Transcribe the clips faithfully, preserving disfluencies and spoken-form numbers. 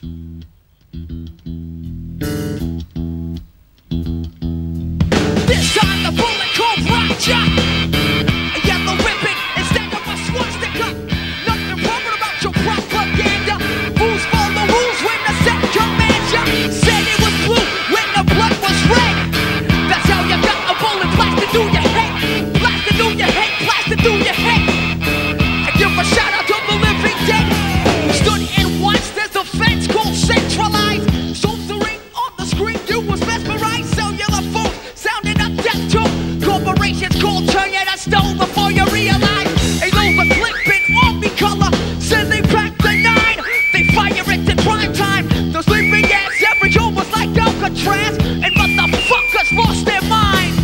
This time the bullet called Roger. A yellow ribbon instead of a swastika. Nothing wrong about your propaganda. Rules follow rules when the set commands ya. Said it was blue when the blood was red. That's how you got a bullet blasted through your head. Blasted through your head, blasted through your head. I give a shout out to the living dead. Stood and watched as the fence called centralized. Soldiering on the screen, you was mesmerized. Cellular phones sounding up death too. Corporations called turn you to stone before you realize. A lower flipping army color. Said they packed the nine. They fire it in prime time. The sleeping gas every home was like Alcatraz. And motherfuckers lost their mind.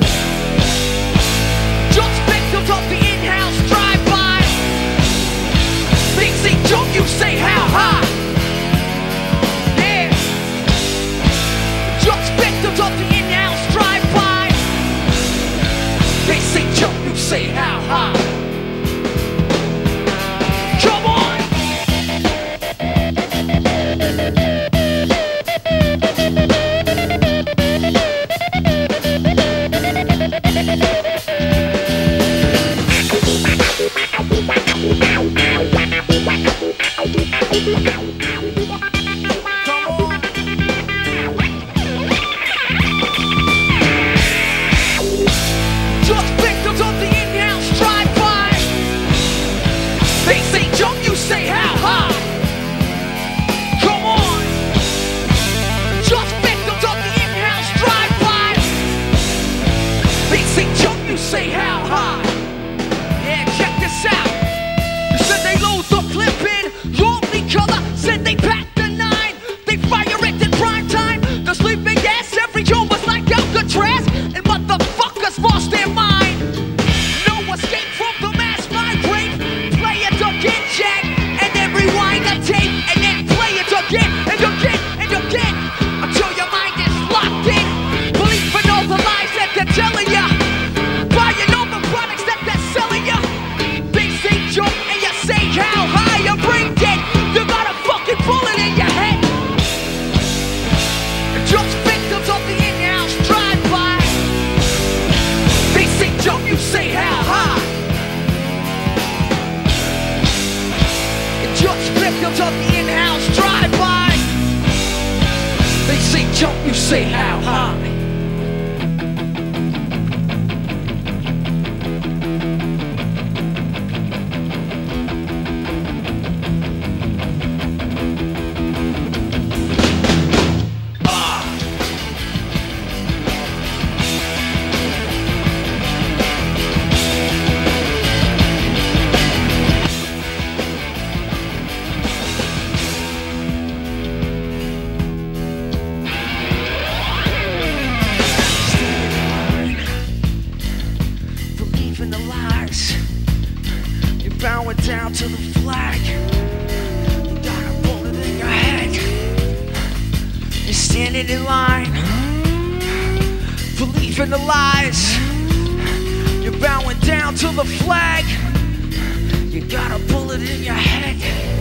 Just victims of the in-house drive-by. They say jump, you say how high. Yeah. Just victims of the in-house drive-by. They say jump, you say how high. Come on. Just victims of the in-house drive-by. They say jump, you say how high. Come on. Just victims of the in-house drive-by. They say jump, you say how high. Yeah, check this out. They said they load the clip in lovely color. Said they packed the nine. They fire it in prime time. The sleeping gas every home was like Alcatraz. And motherfuckers lost their mind. No escape from the mass migrate. Play it again, Jack, and then rewind the tape, and then play it again and again and again until your mind is locked in. Believe in all the lies that they're telling ya. Buying all the products that they're selling ya. They say jump and you say how high. You bring dead. You got a fucking bullet in your head. Just victims of the in-house drive-by. They say jump, you say how high. Just victims of the in-house drive-by. They say jump, you say how high. Believe in the lies. You're bowing down to the flag. You got a bullet in your head. You're standing in line. Believe in the lies. You're bowing down to the flag. You got a bullet in your head.